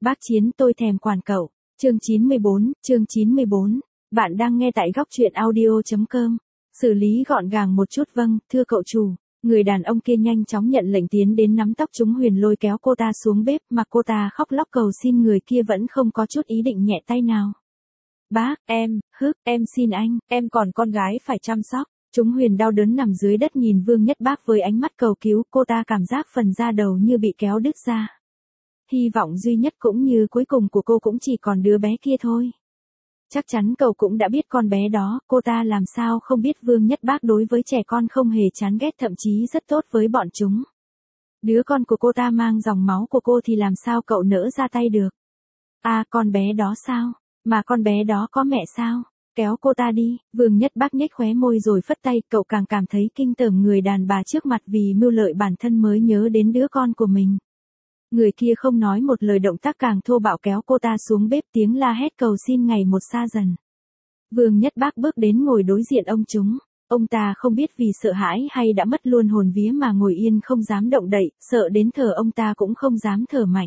Bác Chiến tôi thèm quản cậu. Chương 94. Bạn đang nghe tại góc truyện audio.com. Xử lý gọn gàng một chút vâng, thưa cậu chủ. Người đàn ông kia nhanh chóng nhận lệnh tiến đến nắm tóc chúng Huyền lôi kéo cô ta xuống bếp mà cô ta khóc lóc cầu xin người kia vẫn không có chút ý định nhẹ tay nào. Bác, em xin anh, em còn con gái phải chăm sóc. Chúng Huyền đau đớn nằm dưới đất nhìn Vương Nhất Bác với ánh mắt cầu cứu, cô ta cảm giác phần da đầu như bị kéo đứt ra. Hy vọng duy nhất cũng như cuối cùng của cô cũng chỉ còn đứa bé kia thôi. Chắc chắn cậu cũng đã biết con bé đó, cô ta làm sao không biết Vương Nhất Bác đối với trẻ con không hề chán ghét, thậm chí rất tốt với bọn chúng. Đứa con của cô ta mang dòng máu của cô thì làm sao cậu nỡ ra tay được. À, con bé đó sao? Mà con bé đó có mẹ sao? Kéo cô ta đi. Vương Nhất Bác nhếch khóe môi rồi phất tay, cậu càng cảm thấy kinh tởm người đàn bà trước mặt vì mưu lợi bản thân mới nhớ đến đứa con của mình. Người kia không nói một lời, động tác càng thô bạo kéo cô ta xuống bếp, tiếng la hét cầu xin ngày một xa dần. Vương Nhất Bác bước đến ngồi đối diện ông chúng. Ông ta không biết vì sợ hãi hay đã mất luôn hồn vía mà ngồi yên không dám động đậy, sợ đến thở ông ta cũng không dám thở mạnh.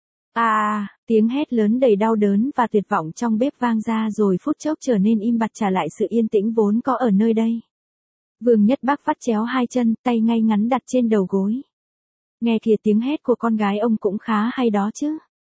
Tiếng hét lớn đầy đau đớn và tuyệt vọng trong bếp vang ra rồi phút chốc trở nên im bặt, trả lại sự yên tĩnh vốn có ở nơi đây. Vương Nhất Bác vắt chéo hai chân, tay ngay ngắn đặt trên đầu gối. Nghe kìa, tiếng hét của con gái ông cũng khá hay đó chứ.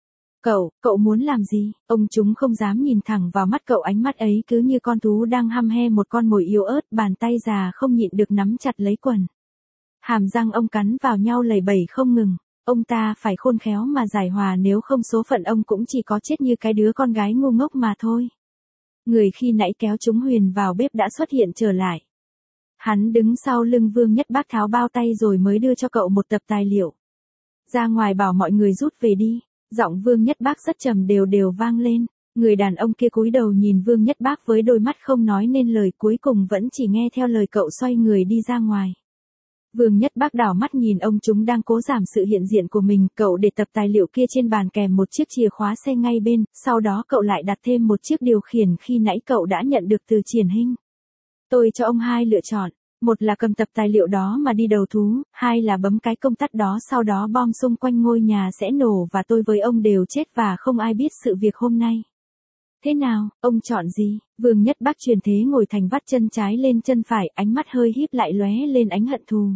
Cậu muốn làm gì? Ông chúng không dám nhìn thẳng vào mắt cậu, ánh mắt ấy cứ như con thú đang hăm he một con mồi yếu ớt, bàn tay già không nhịn được nắm chặt lấy quần. Hàm răng ông cắn vào nhau lầy bẩy không ngừng. Ông ta phải khôn khéo mà giải hòa, nếu không số phận ông cũng chỉ có chết như cái đứa con gái ngu ngốc mà thôi. Người khi nãy kéo chúng Huyền vào bếp đã xuất hiện trở lại. Hắn đứng sau lưng Vương Nhất Bác tháo bao tay rồi mới đưa cho cậu một tập tài liệu. Ra ngoài bảo mọi người rút về đi. Giọng Vương Nhất Bác rất trầm đều vang lên. Người đàn ông kia cúi đầu nhìn Vương Nhất Bác với đôi mắt không nói nên lời, cuối cùng vẫn chỉ nghe theo lời cậu xoay người đi ra ngoài. Vương Nhất Bác đảo mắt nhìn ông chúng đang cố giảm sự hiện diện của mình, cậu để tập tài liệu kia trên bàn kèm một chiếc chìa khóa xe ngay bên, sau đó cậu lại đặt thêm một chiếc điều khiển khi nãy cậu đã nhận được từ Triển Hinh. Tôi cho ông hai lựa chọn, một là cầm tập tài liệu đó mà đi đầu thú, hai là bấm cái công tắc đó sau đó bom xung quanh ngôi nhà sẽ nổ và tôi với ông đều chết và không ai biết sự việc hôm nay. Thế nào, ông chọn gì? Vương Nhất Bác truyền thế ngồi thành vắt chân trái lên chân phải, ánh mắt hơi híp lại lóe lên ánh hận thù.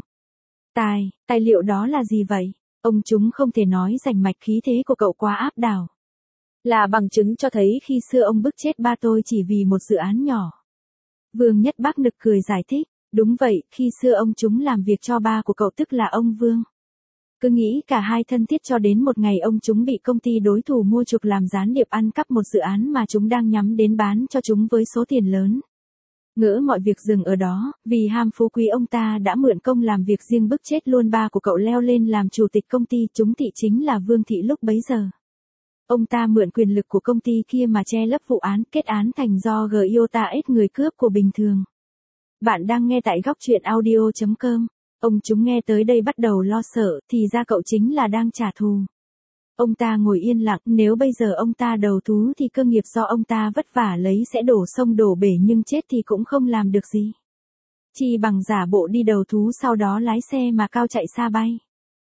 Tài liệu đó là gì vậy? Ông chúng không thể nói rành mạch, khí thế của cậu quá áp đảo. Là bằng chứng cho thấy khi xưa ông bức chết ba tôi chỉ vì một dự án nhỏ. Vương Nhất Bác nực cười giải thích. Đúng vậy, khi xưa ông chúng làm việc cho ba của cậu, tức là ông Vương. Cứ nghĩ cả hai thân thiết cho đến một ngày ông chúng bị công ty đối thủ mua chuộc làm gián điệp ăn cắp một dự án mà chúng đang nhắm đến bán cho chúng với số tiền lớn. Ngỡ mọi việc dừng ở đó, vì ham phú quý ông ta đã mượn công làm việc riêng bức chết luôn ba của cậu leo lên làm chủ tịch công ty, chúng Thị chính là Vương Thị lúc bấy giờ. Ông ta mượn quyền lực của công ty kia mà che lấp vụ án, kết án thành do Giota ép người cướp của bình thường. Bạn đang nghe tại góc truyện audio.com. Ông chúng nghe tới đây bắt đầu lo sợ, thì ra cậu chính là đang trả thù. Ông ta ngồi yên lặng, nếu bây giờ ông ta đầu thú thì cơ nghiệp do ông ta vất vả lấy sẽ đổ sông đổ bể, nhưng chết thì cũng không làm được gì. Chỉ bằng giả bộ đi đầu thú sau đó lái xe mà cao chạy xa bay.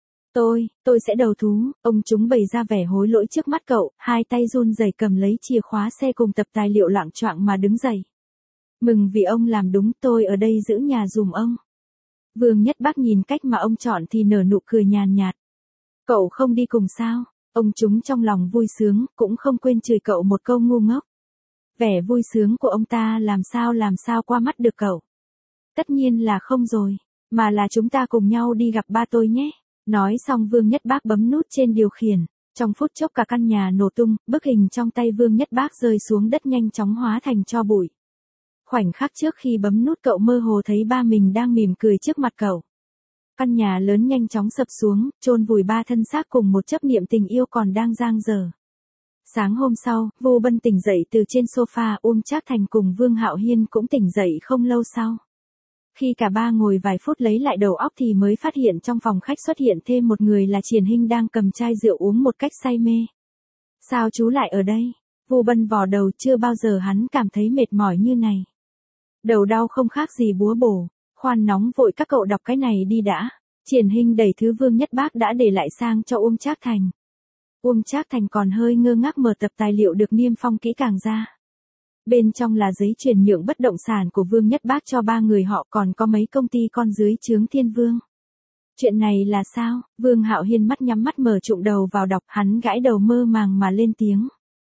Tôi sẽ đầu thú. Ông chúng bày ra vẻ hối lỗi trước mắt cậu, hai tay run rẩy cầm lấy chìa khóa xe cùng tập tài liệu, loạng choạng mà đứng dậy. Mừng vì ông làm đúng, tôi ở đây giữ nhà dùm ông. Vương Nhất Bác nhìn cách mà ông chọn thì nở nụ cười nhàn nhạt. Cậu không đi cùng sao? Ông chúng trong lòng vui sướng, cũng không quên chửi cậu một câu ngu ngốc. Vẻ vui sướng của ông ta làm sao qua mắt được cậu. Tất nhiên là không rồi, mà là chúng ta cùng nhau đi gặp ba tôi nhé. Nói xong Vương Nhất Bác bấm nút trên điều khiển. Trong phút chốc cả căn nhà nổ tung, bức hình trong tay Vương Nhất Bác rơi xuống đất nhanh chóng hóa thành tro bụi. Khoảnh khắc trước khi bấm nút cậu mơ hồ thấy ba mình đang mỉm cười trước mặt cậu. Căn nhà lớn nhanh chóng sập xuống, chôn vùi ba thân xác cùng một chấp niệm tình yêu còn đang dang dở. Sáng hôm sau, Vu Bân tỉnh dậy từ trên sofa, Trác Thành cùng Vương Hạo Hiên cũng tỉnh dậy không lâu sau. Khi cả ba ngồi vài phút lấy lại đầu óc thì mới phát hiện trong phòng khách xuất hiện thêm một người là Triển Hinh đang cầm chai rượu uống một cách say mê. Sao chú lại ở đây? Vu Bân vò đầu, chưa bao giờ hắn cảm thấy mệt mỏi như này. Đầu đau không khác gì búa bổ. Khoan nóng vội, các cậu đọc cái này đi đã. Triển Hinh đẩy thứ Vương Nhất Bác đã để lại sang cho Trác Thành. Uông Trác Thành còn hơi ngơ ngác mở tập tài liệu được niêm phong kỹ càng ra. Bên trong là giấy chuyển nhượng bất động sản của Vương Nhất Bác cho 3 người họ, còn có mấy công ty con dưới trướng Thiên Vương. Chuyện này là sao? Vương Hạo Hiên mắt nhắm mắt mở trụm đầu vào đọc, hắn gãi đầu mơ màng mà lên tiếng.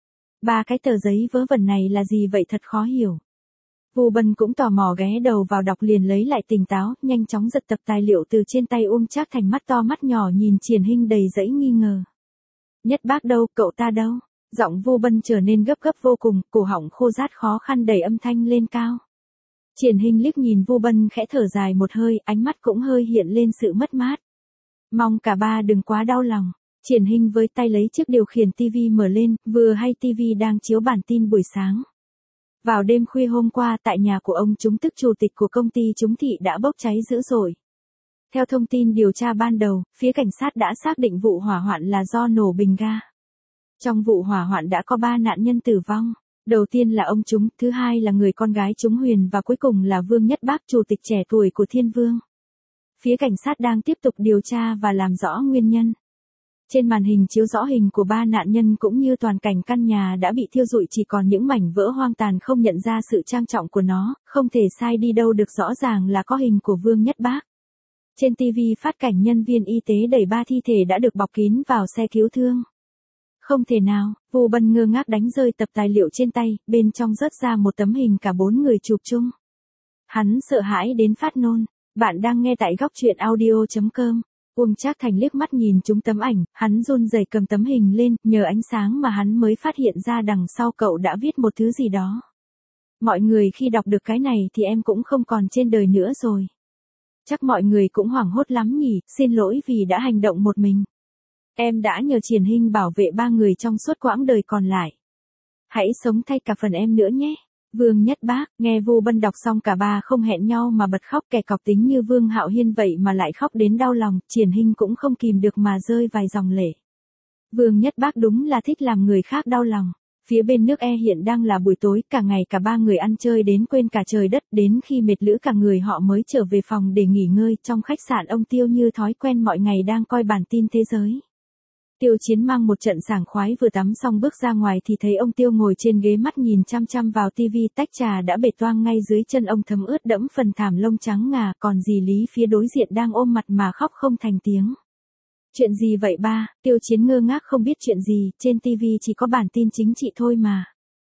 3 cái tờ giấy vớ vẩn này là gì vậy, thật khó hiểu. Vu Bân cũng tò mò ghé đầu vào đọc, liền lấy lại tỉnh táo, nhanh chóng giật tập tài liệu từ trên tay Uông Trác Thành, mắt to mắt nhỏ nhìn Triển Hinh đầy dẫy nghi ngờ. Nhất Bác đâu, cậu ta đâu? Giọng Vu Bân trở nên gấp gấp vô cùng, cổ họng khô rát khó khăn đẩy âm thanh lên cao. Triển Hinh liếc nhìn Vu Bân khẽ thở dài một hơi, ánh mắt cũng hơi hiện lên sự mất mát. Mong cả ba đừng quá đau lòng. Triển Hinh với tay lấy chiếc điều khiển TV mở lên, vừa hay TV đang chiếu bản tin buổi sáng. Vào đêm khuya hôm qua, tại nhà của ông Chúng, tức chủ tịch của công ty Chúng Thị, đã bốc cháy dữ dội. Theo thông tin điều tra ban đầu, phía cảnh sát đã xác định vụ hỏa hoạn là do nổ bình ga. Trong vụ hỏa hoạn đã có 3 nạn nhân tử vong. Đầu tiên là ông Chúng, thứ hai là người con gái Chúng Huyền và cuối cùng là Vương Nhất Bác, chủ tịch trẻ tuổi của Thiên Vương. Phía cảnh sát đang tiếp tục điều tra và làm rõ nguyên nhân. Trên màn hình chiếu rõ hình của 3 nạn nhân cũng như toàn cảnh căn nhà đã bị thiêu rụi, chỉ còn những mảnh vỡ hoang tàn không nhận ra sự trang trọng của nó, không thể sai đi đâu được, rõ ràng là có hình của Vương Nhất Bác. Trên TV phát cảnh nhân viên y tế đẩy 3 thi thể đã được bọc kín vào xe cứu thương. Không thể nào, Vu Bân ngơ ngác đánh rơi tập tài liệu trên tay, bên trong rớt ra một tấm hình cả 4 người chụp chung. Hắn sợ hãi đến phát nôn. Bạn đang nghe tại góc truyện audio.com. Uông Trác Thành liếc mắt nhìn chúng tấm ảnh, hắn run rẩy cầm tấm hình lên, nhờ ánh sáng mà hắn mới phát hiện ra đằng sau cậu đã viết một thứ gì đó. Mọi người khi đọc được cái này thì em cũng không còn trên đời nữa rồi. Chắc mọi người cũng hoảng hốt lắm nhỉ, xin lỗi vì đã hành động một mình. Em đã nhờ Triển Hinh bảo vệ 3 người trong suốt quãng đời còn lại. Hãy sống thay cả phần em nữa nhé. Vương Nhất Bác. Nghe Vu Bân đọc xong, cả ba không hẹn nhau mà bật khóc, kẻ cọc tính như Vương Hạo Hiên vậy mà lại khóc đến đau lòng. Triển Hinh cũng không kìm được mà rơi vài dòng lệ. Vương Nhất Bác đúng là thích làm người khác đau lòng. Phía bên nước E hiện đang là buổi tối, cả ngày cả 3 người ăn chơi đến quên cả trời đất, đến khi mệt lử cả người họ mới trở về phòng để nghỉ ngơi. Trong khách sạn, ông Tiêu như thói quen mọi ngày đang coi bản tin thế giới. Tiêu Chiến mang một trận sảng khoái vừa tắm xong bước ra ngoài thì thấy ông Tiêu ngồi trên ghế, mắt nhìn chăm chăm vào tivi, tách trà đã bể toang ngay dưới chân ông, thấm ướt đẫm phần thảm lông trắng ngà, còn dì Lý phía đối diện đang ôm mặt mà khóc không thành tiếng. Chuyện gì vậy ba? Tiêu Chiến ngơ ngác không biết chuyện gì, trên tivi chỉ có bản tin chính trị thôi mà.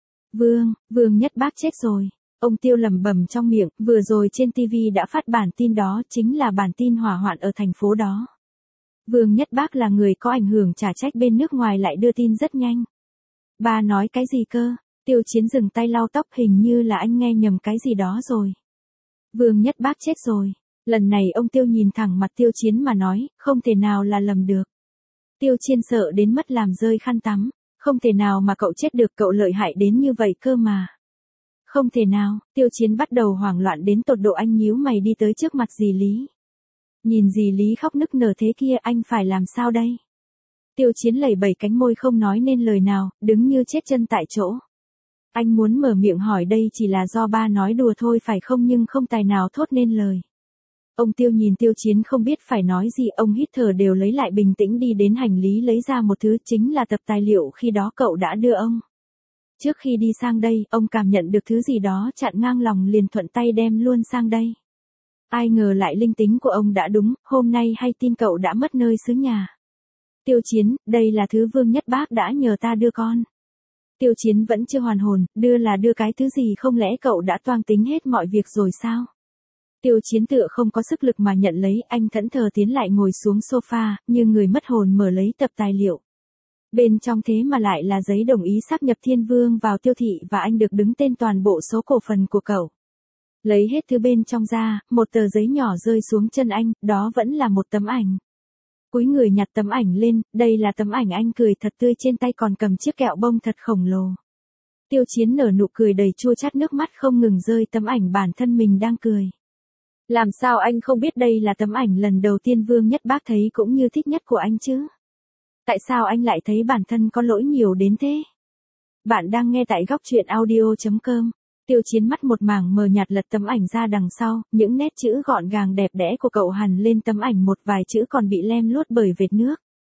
Vương Nhất Bác chết rồi. Ông Tiêu lẩm bẩm trong miệng, vừa rồi trên tivi đã phát bản tin đó, chính là bản tin hỏa hoạn ở thành phố đó. Vương Nhất Bác là người có ảnh hưởng, chả trách bên nước ngoài lại đưa tin rất nhanh. Ba nói cái gì cơ? Tiêu Chiến dừng tay lau tóc, hình như là anh nghe nhầm cái gì đó rồi. Vương Nhất Bác chết rồi. Lần này ông Tiêu nhìn thẳng mặt Tiêu Chiến mà nói, không thể nào là lầm được. Tiêu Chiến sợ đến mất làm rơi khăn tắm. Không thể nào mà cậu chết được, cậu lợi hại đến như vậy cơ mà. Không thể nào. Tiêu Chiến bắt đầu hoảng loạn đến tột độ, anh nhíu mày đi tới trước mặt dì Lý. Nhìn dì Lý khóc nức nở thế kia, anh phải làm sao đây? Tiêu Chiến lẩy bẩy cánh môi không nói nên lời nào, đứng như chết chân tại chỗ. Anh muốn mở miệng hỏi đây chỉ là do ba nói đùa thôi phải không, nhưng không tài nào thốt nên lời. Ông Tiêu nhìn Tiêu Chiến không biết phải nói gì, ông hít thở đều lấy lại bình tĩnh, đi đến hành lý lấy ra một thứ, chính là tập tài liệu khi đó cậu đã đưa ông. Trước khi đi sang đây, ông cảm nhận được thứ gì đó chặn ngang lòng, liền thuận tay đem luôn sang đây. Ai ngờ lại linh tính của ông đã đúng, hôm nay hay tin cậu đã mất nơi xứ nhà. Tiêu Chiến, đây là thứ Vương Nhất Bác đã nhờ ta đưa con. Tiêu Chiến vẫn chưa hoàn hồn, đưa là đưa cái thứ gì, không lẽ cậu đã toang tính hết mọi việc rồi sao? Tiêu Chiến tựa không có sức lực mà nhận lấy, anh thẫn thờ tiến lại ngồi xuống sofa, như người mất hồn mở lấy tập tài liệu. Bên trong thế mà lại là giấy đồng ý sáp nhập Thiên Vương vào Tiêu Thị và anh được đứng tên toàn bộ số cổ phần của cậu. Lấy hết thứ bên trong ra, một tờ giấy nhỏ rơi xuống chân anh, đó vẫn là một tấm ảnh. Cúi người nhặt tấm ảnh lên, đây là tấm ảnh anh cười thật tươi, trên tay còn cầm chiếc kẹo bông thật khổng lồ. Tiêu Chiến nở nụ cười đầy chua chát, nước mắt không ngừng rơi, tấm ảnh bản thân mình đang cười. Làm sao anh không biết đây là tấm ảnh lần đầu tiên Vương Nhất Bác thấy cũng như thích nhất của anh chứ? Tại sao anh lại thấy bản thân có lỗi nhiều đến thế? Bạn đang nghe tại góc truyện audio.com. Tiêu Chiến mắt một mảng mờ nhạt lật tấm ảnh ra, đằng sau, những nét chữ gọn gàng đẹp đẽ của cậu hằn lên tấm ảnh, một vài chữ còn bị lem luốt bởi vệt nước.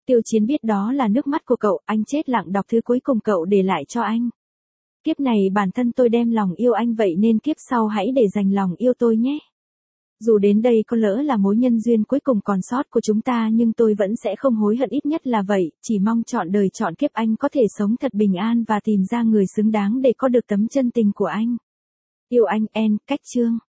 Tiêu Chiến biết đó là nước mắt của cậu, anh chết lặng đọc thứ cuối cùng cậu để lại cho anh. Kiếp này bản thân tôi đem lòng yêu anh vậy nên kiếp sau hãy để dành lòng yêu tôi nhé. Dù đến đây có lỡ là mối nhân duyên cuối cùng còn sót của chúng ta nhưng tôi vẫn sẽ không hối hận, ít nhất là vậy, chỉ mong trọn đời trọn kiếp anh có thể sống thật bình an và tìm ra người xứng đáng để có được tấm chân tình của anh. Yêu anh N. Cách Chương.